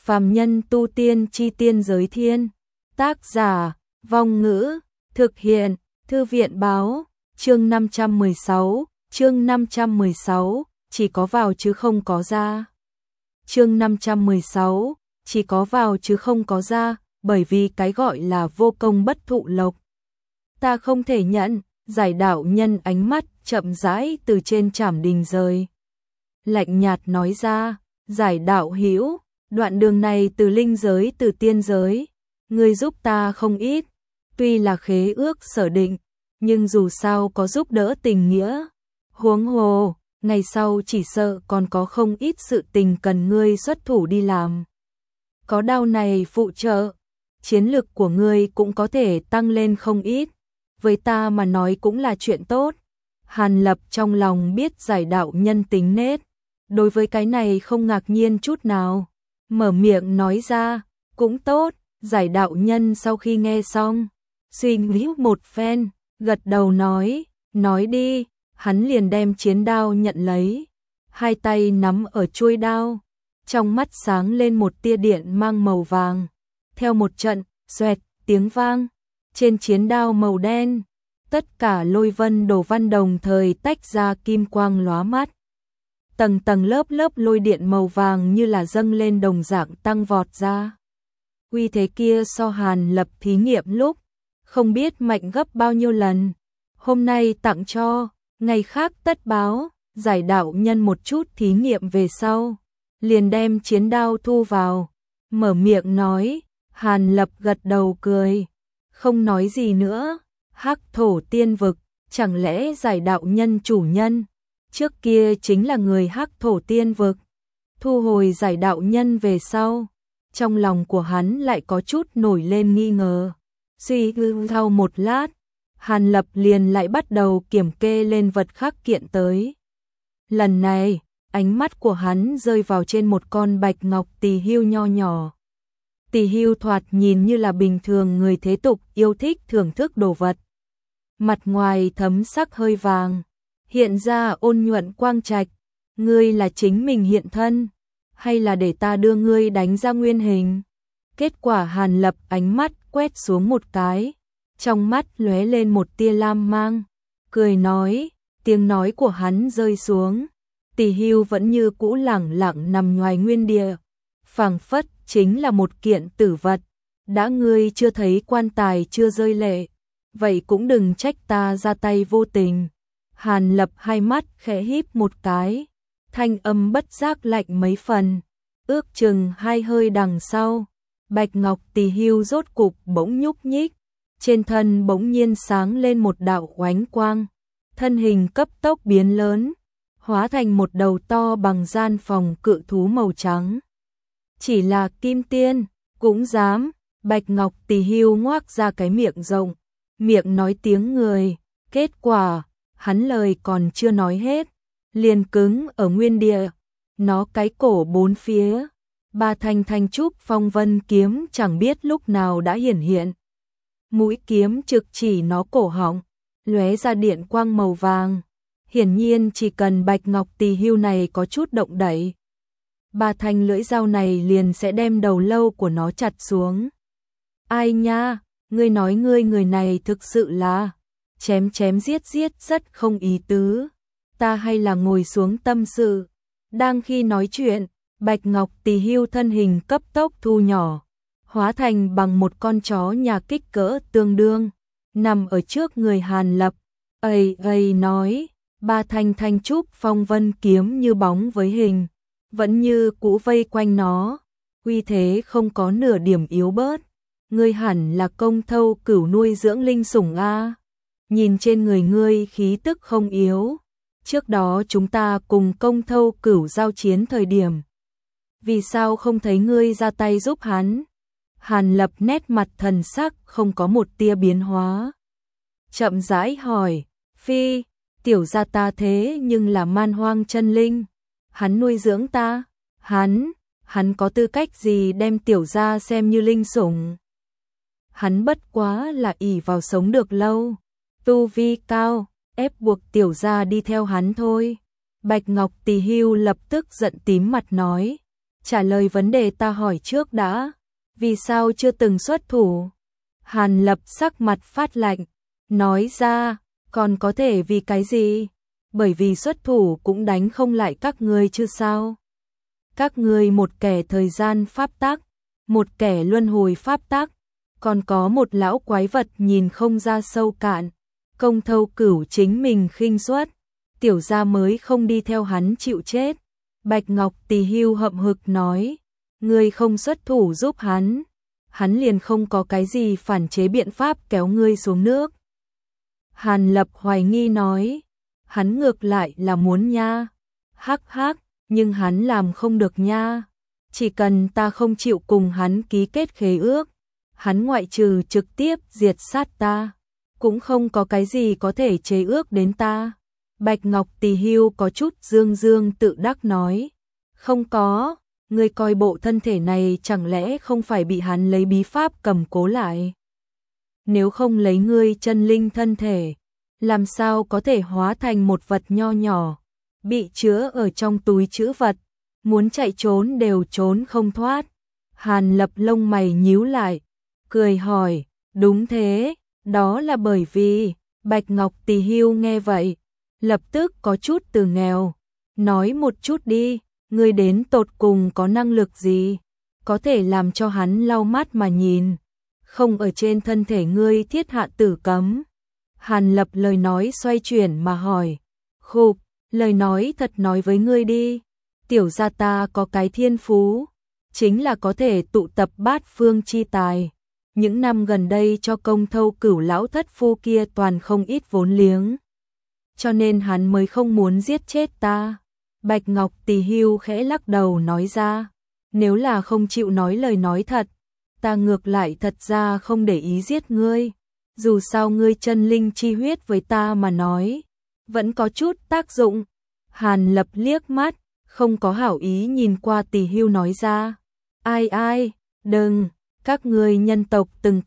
Phàm nhân tu tiên chi tiên giới thiên. Tác giả, Vong Ngữ, thực hiện, Thư viện báo, chương 516, chỉ có vào chứ không có ra. Chương 516, chỉ có vào chứ không có ra, bởi vì cái gọi là vô công bất thụ lộc. Ta không thể nhận, giải đạo nhân ánh mắt chậm rãi từ trên trảm đình rơi. Lạnh nhạt nói ra, giải đạo hữu, đoạn đường này từ linh giới từ tiên giới, ngươi giúp ta không ít, tuy là khế ước sở định, nhưng dù sao có giúp đỡ tình nghĩa. Huống hồ, ngày sau chỉ sợ còn có không ít sự tình cần ngươi xuất thủ đi làm. Có đao này phụ trợ, chiến lực của ngươi cũng có thể tăng lên không ít, với ta mà nói cũng là chuyện tốt. Hàn Lập trong lòng biết giải đạo nhân tính nết, đối với cái này không ngạc nhiên chút nào, mở miệng nói ra, cũng tốt. Giải đạo nhân sau khi nghe xong, suy nghĩ một phen, gật đầu nói đi. Hắn liền đem chiến đao nhận lấy, hai tay nắm ở chuôi đao, trong mắt sáng lên một tia điện mang màu vàng. Theo một trận, xoẹt, tiếng vang, trên chiến đao màu đen, tất cả lôi vân đồ văn đồng thời tách ra kim quang lóa mắt. Tầng tầng lớp lớp lôi điện màu vàng như là dâng lên đồng dạng tăng vọt ra. Uy thế kia so Hàn Lập thí nghiệm lúc, không biết mạnh gấp bao nhiêu lần. Hôm nay tặng cho, ngày khác tất báo. Giải đạo nhân một chút thí nghiệm về sau, liền đem chiến đao thu vào, mở miệng nói. Hàn Lập gật đầu cười, không nói gì nữa. Hắc thổ tiên vực, chẳng lẽ giải đạo nhân chủ nhân trước kia chính là người Hắc thổ tiên vực? Thu hồi giải đạo nhân về sau, trong lòng của hắn lại có chút nổi lên nghi ngờ. Suy tư thao một lát, Hàn Lập liền lại bắt đầu kiểm kê lên vật khắc kiện tới. Lần này, ánh mắt của hắn rơi vào trên một con bạch ngọc tỳ hưu nho nhỏ. Tỳ hưu thoạt nhìn như là bình thường người thế tục yêu thích thưởng thức đồ vật. Mặt ngoài thấm sắc hơi vàng, hiện ra ôn nhuận quang trạch. Ngươi là chính mình hiện thân, hay là để ta đưa ngươi đánh ra nguyên hình? Kết quả Hàn Lập ánh mắt quét xuống một cái, trong mắt lóe lên một tia lam mang, cười nói. Tiếng nói của hắn rơi xuống, tỳ hưu vẫn như cũ lẳng lặng nằm ngoài nguyên địa, phảng phất chính là một kiện tử vật. Đã ngươi chưa thấy quan tài chưa rơi lệ, vậy cũng đừng trách ta ra tay vô tình. Hàn Lập hai mắt khẽ híp một cái, thanh âm bất giác lạnh mấy phần. Ước chừng hai hơi đằng sau, bạch ngọc tỳ hưu rốt cục bỗng nhúc nhích, trên thân bỗng nhiên sáng lên một đạo oánh quang, thân hình cấp tốc biến lớn, hóa thành một đầu to bằng gian phòng cự thú màu trắng. Chỉ là kim tiên cũng dám? Bạch ngọc tỳ hưu ngoác ra cái miệng rộng, miệng nói tiếng người. Kết quả, hắn lời còn chưa nói hết, liền cứng ở nguyên địa. Nó cái cổ bốn phía, ba thanh thanh trúc phong vân kiếm chẳng biết lúc nào đã hiển hiện. Mũi kiếm trực chỉ nó cổ họng, lóe ra điện quang màu vàng. Hiển nhiên chỉ cần bạch ngọc tỳ hưu này có chút động đậy, ba thanh lưỡi dao này liền sẽ đem đầu lâu của nó chặt xuống. Ai nha, ngươi nói ngươi người này thực sự là chém chém giết giết rất không ý tứ. Ta hay là ngồi xuống tâm sự. Đang khi nói chuyện, bạch ngọc tỳ hưu thân hình cấp tốc thu nhỏ, hóa thành bằng một con chó nhà kích cỡ tương đương, nằm ở trước người Hàn Lập. Ây nói, ba thanh thanh trúc phong vân kiếm như bóng với hình, vẫn như cũ vây quanh nó, uy thế không có nửa điểm yếu bớt. Ngươi hẳn là công thâu cửu nuôi dưỡng linh sủng a. Nhìn trên người ngươi khí tức không yếu. Trước đó chúng ta cùng công thâu cửu giao chiến thời điểm, vì sao không thấy ngươi ra tay giúp hắn? Hàn Lập nét mặt thần sắc không có một tia biến hóa, chậm rãi hỏi. Phi, tiểu gia ta thế nhưng là man hoang chân linh, hắn nuôi dưỡng ta. Hắn có tư cách gì đem tiểu gia xem như linh sủng? Hắn bất quá là ỷ vào sống được lâu, tu vi cao, ép buộc tiểu gia đi theo hắn thôi. Bạch ngọc tỳ hưu lập tức giận tím mặt nói. trả lời vấn đề ta hỏi trước đã, vì sao chưa từng xuất thủ? Hàn Lập sắc mặt phát lạnh, nói ra, còn có thể vì cái gì? Bởi vì xuất thủ cũng đánh không lại các ngươi chứ sao? Các ngươi một kẻ thời gian pháp tắc, một kẻ luân hồi pháp tắc, còn có một lão quái vật nhìn không ra sâu cạn, Công Thâu Cửu chính mình khinh suất, tiểu gia mới không đi theo hắn chịu chết. Bạch Ngọc Tỳ Hưu hậm hực nói, ngươi không xuất thủ giúp hắn, hắn liền không có cái gì phản chế biện pháp kéo ngươi xuống nước. Hàn Lập hoài nghi nói, hắn ngược lại là muốn nha, hắc hắc, nhưng hắn làm không được nha, chỉ cần ta không chịu cùng hắn ký kết khế ước, hắn ngoại trừ trực tiếp diệt sát ta, cũng không có cái gì có thể chế ước đến ta. Bạch Ngọc Tỳ Hưu có chút dương dương tự đắc nói, không có, ngươi coi bộ thân thể này chẳng lẽ không phải bị hắn lấy bí pháp cầm cố lại? Nếu không lấy ngươi chân linh thân thể, làm sao có thể hóa thành một vật nho nhỏ, bị chứa ở trong túi trữ vật, muốn chạy trốn đều trốn không thoát. Hàn Lập lông mày nhíu lại, cười hỏi, đúng thế, đó là bởi vì, Bạch Ngọc Tỳ Hưu nghe vậy, lập tức có chút từ nghèo, nói một chút đi, ngươi đến tột cùng có năng lực gì, có thể làm cho hắn lau mắt mà nhìn, không ở trên thân thể ngươi thiết hạ tử cấm. Hàn Lập lời nói xoay chuyển mà hỏi, khục, lời nói thật nói với ngươi đi, tiểu gia ta có cái thiên phú, chính là có thể tụ tập bát phương chi tài. Những năm gần đây cho Công Thâu Cửu lão thất phu kia toàn không ít vốn liếng, cho nên hắn mới không muốn giết chết ta. Bạch Ngọc Tỳ Hưu khẽ lắc đầu nói ra, nếu là không chịu nói lời nói thật, ta ngược lại thật ra không để ý giết ngươi, dù sao ngươi chân linh chi huyết với ta mà nói, vẫn có chút tác dụng. Hàn Lập liếc mắt, không có hảo ý nhìn qua Tỳ Hưu nói ra, ai, đừng, các ngươi nhân tộc từng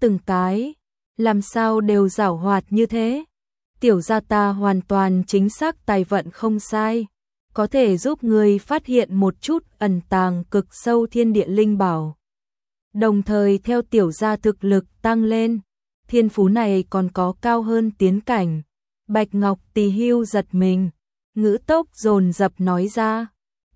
cái, làm sao đều giảo hoạt như thế? Tiểu gia ta hoàn toàn chính xác tài vận không sai, có thể giúp ngươi phát hiện một chút ẩn tàng cực sâu thiên địa linh bảo. Đồng thời theo tiểu gia thực lực tăng lên, thiên phú này còn có cao hơn tiến cảnh. Bạch Ngọc Tỳ Hưu giật mình, ngữ tốc dồn dập nói ra,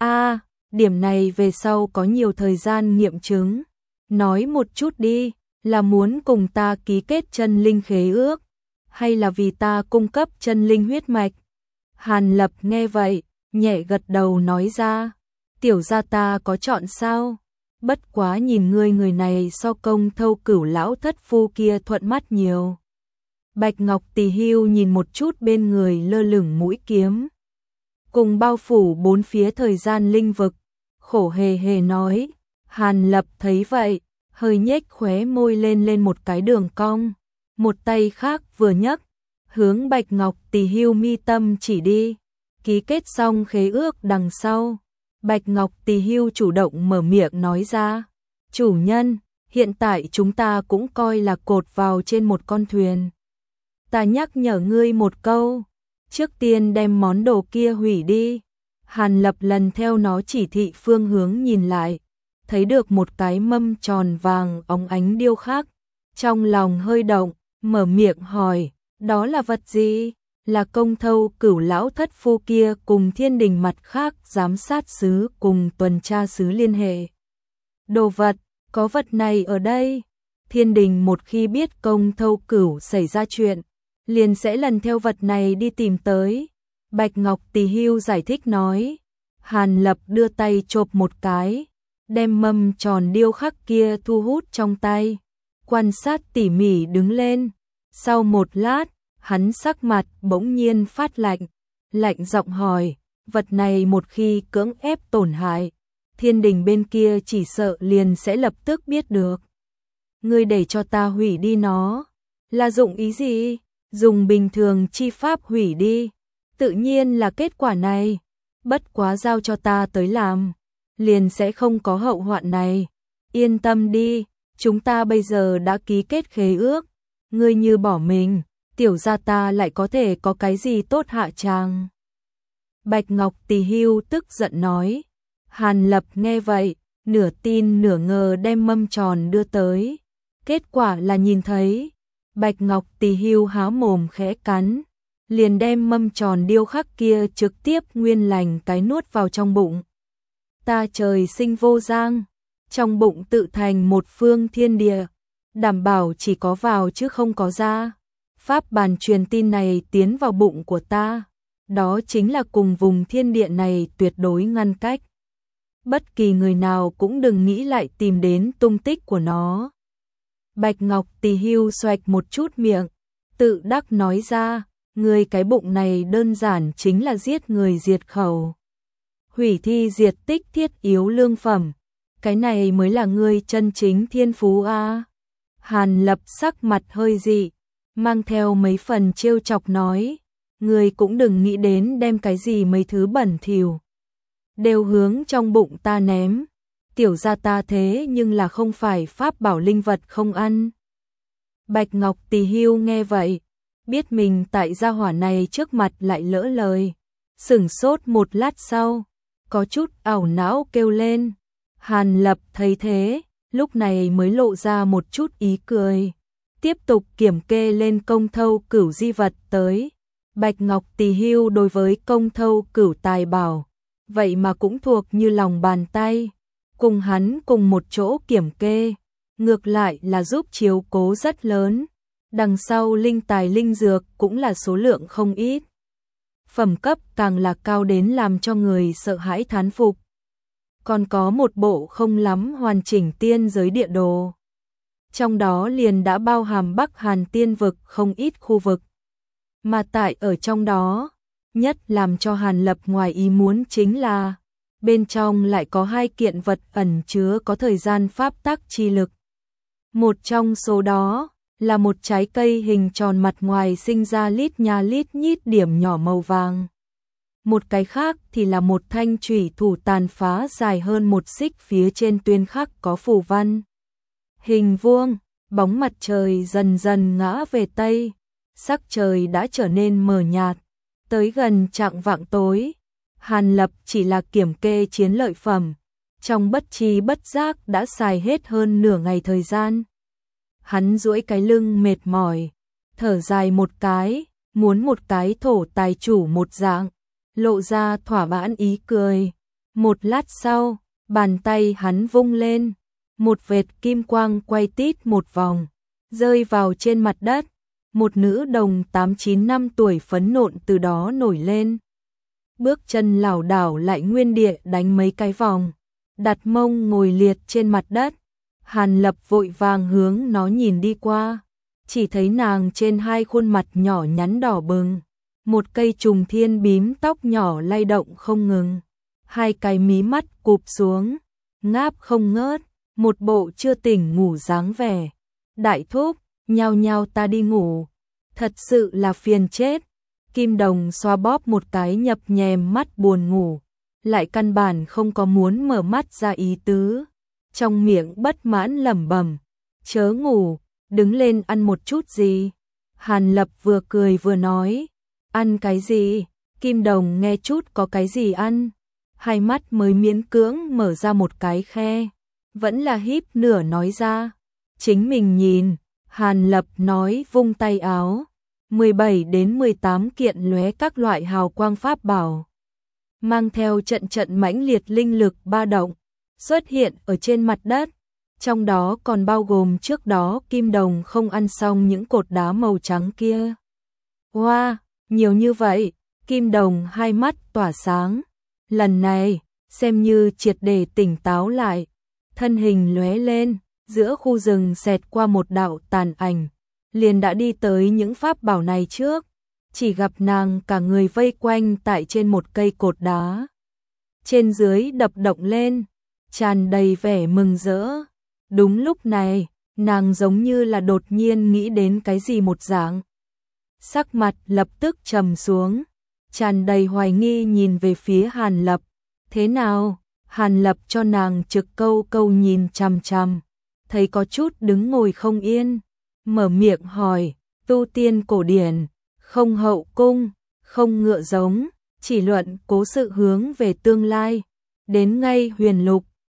điểm này về sau có nhiều thời gian nghiệm chứng. Nói một chút đi, là muốn cùng ta ký kết chân linh khế ước, hay là vì ta cung cấp chân linh huyết mạch? Hàn Lập nghe vậy, nhẹ gật đầu nói ra, tiểu gia ta có chọn sao? Bất quá nhìn ngươi người này so Công Thâu Cửu lão thất phu kia thuận mắt nhiều. Bạch Ngọc Tỳ Hưu nhìn một chút bên người lơ lửng mũi kiếm, cùng bao phủ bốn phía thời gian linh vực, khổ hề hề nói. Hàn Lập thấy vậy, hơi nhếch khóe môi lên một cái đường cong, một tay khác vừa nhấc, hướng Bạch Ngọc Tỳ Hưu mi tâm chỉ đi. Ký kết xong khế ước đằng sau, Bạch Ngọc Tỳ Hưu chủ động mở miệng nói ra, chủ nhân, hiện tại chúng ta cũng coi là cột vào trên một con thuyền. Ta nhắc nhở ngươi một câu, trước tiên đem món đồ kia hủy đi. Hàn Lập lần theo nó chỉ thị phương hướng nhìn lại, thấy được một cái mâm tròn vàng óng ánh điêu khắc, trong lòng hơi động, mở miệng hỏi, đó là vật gì? Là Công Thâu Cửu lão thất phu kia cùng thiên đình mặt khác giám sát sứ cùng tuần tra sứ liên hệ. Đồ vật, có vật này ở đây. Thiên đình một khi biết Công Thâu Cửu xảy ra chuyện, liền sẽ lần theo vật này đi tìm tới. Bạch Ngọc Tỳ Hưu giải thích nói. Hàn Lập đưa tay chộp một cái, đem mâm tròn điêu khắc kia thu hút trong tay, quan sát tỉ mỉ đứng lên. Sau một lát, hắn sắc mặt bỗng nhiên phát lạnh, lạnh giọng hỏi, vật này một khi cưỡng ép tổn hại, thiên đình bên kia chỉ sợ liền sẽ lập tức biết được. Ngươi để cho ta hủy đi nó, là dụng ý gì? Dùng bình thường chi pháp hủy đi, tự nhiên là kết quả này. Bất quá giao cho ta tới làm, liền sẽ không có hậu hoạn này. Yên tâm đi, chúng ta bây giờ đã ký kết khế ước, ngươi như bỏ mình, tiểu gia ta lại có thể có cái gì tốt hạ tràng. Bạch Ngọc Tỳ Hưu tức giận nói. Hàn Lập nghe vậy, nửa tin nửa ngờ đem mâm tròn đưa tới. Kết quả là nhìn thấy, Bạch Ngọc Tỳ Hưu há mồm khẽ cắn, liền đem mâm tròn điêu khắc kia trực tiếp nguyên lành cái nuốt vào trong bụng. Ta trời sinh vô giang, trong bụng tự thành một phương thiên địa, đảm bảo chỉ có vào chứ không có ra. Pháp bản truyền tin này tiến vào bụng của ta, đó chính là cùng vùng thiên địa này tuyệt đối ngăn cách. Bất kỳ người nào cũng đừng nghĩ lại tìm đến tung tích của nó. Bạch Ngọc Tỳ Hưu xoạch một chút miệng, tự đắc nói ra, người cái bụng này đơn giản chính là giết người diệt khẩu. Hủy thi diệt tích thiết yếu lương phẩm, cái này mới là người chân chính thiên phú a. Hàn Lập sắc mặt hơi dị, mang theo mấy phần trêu chọc nói, người cũng đừng nghĩ đến đem cái gì mấy thứ bẩn thỉu đều hướng trong bụng ta ném, tiểu gia ta thế nhưng là không phải pháp bảo linh vật không ăn. Bạch Ngọc Tỳ Hưu nghe vậy, biết mình tại gia hỏa này trước mặt lại lỡ lời, sửng sốt một lát sau, có chút ảo não kêu lên. Hàn Lập thấy thế, lúc này mới lộ ra một chút ý cười, tiếp tục kiểm kê lên công thâu cửu di vật tới. Bạch Ngọc Tỳ Hưu đối với công thâu cửu tài bảo, vậy mà cũng thuộc như lòng bàn tay, cùng hắn cùng một chỗ kiểm kê, ngược lại là giúp chiếu cố rất lớn. Đằng sau linh tài linh dược cũng là số lượng không ít. Phẩm cấp càng là cao đến làm cho người sợ hãi thán phục. Còn có một bộ không lắm hoàn chỉnh tiên giới địa đồ. Trong đó liền đã bao hàm Bắc Hàn tiên vực không ít khu vực. Mà tại ở trong đó, nhất làm cho Hàn Lập ngoài ý muốn chính là bên trong lại có hai kiện vật ẩn chứa có thời gian pháp tắc chi lực. Một trong số đó là một trái cây hình tròn mặt ngoài sinh ra lít nha lít nhít điểm nhỏ màu vàng. Một cái khác thì là một thanh chủy thủ tàn phá dài hơn một xích, phía trên tuyên khắc có phù văn. Hình vuông, bóng mặt trời dần dần ngã về tây, sắc trời đã trở nên mờ nhạt, tới gần chạng vạng tối. Hàn Lập chỉ là kiểm kê chiến lợi phẩm, trong bất tri bất giác đã xài hết hơn nửa ngày thời gian. Hắn duỗi cái lưng mệt mỏi, thở dài một cái, muốn một cái thổ tài chủ một dạng, lộ ra thỏa mãn ý cười. Một lát sau, bàn tay hắn vung lên, một vệt kim quang quay tít một vòng, rơi vào trên mặt đất. Một nữ đồng 8-9 năm tuổi phấn nộn từ đó nổi lên. Bước chân lảo đảo lại nguyên địa đánh mấy cái vòng, đặt mông ngồi liệt trên mặt đất. Hàn Lập vội vàng hướng nó nhìn đi qua, chỉ thấy nàng trên hai khuôn mặt nhỏ nhắn đỏ bừng, một cây trùng thiên bím tóc nhỏ lay động không ngừng, hai cái mí mắt cụp xuống, ngáp không ngớt, một bộ chưa tỉnh ngủ dáng vẻ. Đại thúc, nhao nhao ta đi ngủ, thật sự là phiền chết. Kim Đồng xoa bóp một cái nhập nhèm mắt buồn ngủ, lại căn bản không có muốn mở mắt ra ý tứ. Trong miệng bất mãn lẩm bẩm, chớ ngủ, đứng lên ăn một chút gì. Hàn Lập vừa cười vừa nói, ăn cái gì? Kim Đồng nghe chút có cái gì ăn, hai mắt mới miễn cưỡng mở ra một cái khe, vẫn là híp nửa nói ra, chính mình nhìn. Hàn Lập nói vung tay áo, 17 đến 18 kiện lóe các loại hào quang pháp bảo, mang theo trận trận mãnh liệt linh lực ba động, xuất hiện ở trên mặt đất, trong đó còn bao gồm trước đó Kim Đồng không ăn xong những cột đá màu trắng kia. Wow, nhiều như vậy. Kim Đồng hai mắt tỏa sáng, lần này xem như triệt để tỉnh táo lại, thân hình lóe lên, giữa khu rừng xẹt qua một đạo tàn ảnh, liền đã đi tới những pháp bảo này trước, chỉ gặp nàng cả người vây quanh tại trên một cây cột đá, trên dưới đập động lên, tràn đầy vẻ mừng rỡ. Đúng lúc này, nàng giống như là đột nhiên nghĩ đến cái gì một dạng, sắc mặt lập tức trầm xuống, tràn đầy hoài nghi nhìn về phía Hàn Lập. Thế nào? Hàn Lập cho nàng trực câu câu nhìn chằm chằm, thấy có chút đứng ngồi không yên, mở miệng hỏi, tu tiên cổ điển, không hậu cung, không ngựa giống, chỉ luận cố sự hướng về tương lai, đến ngay huyền lục,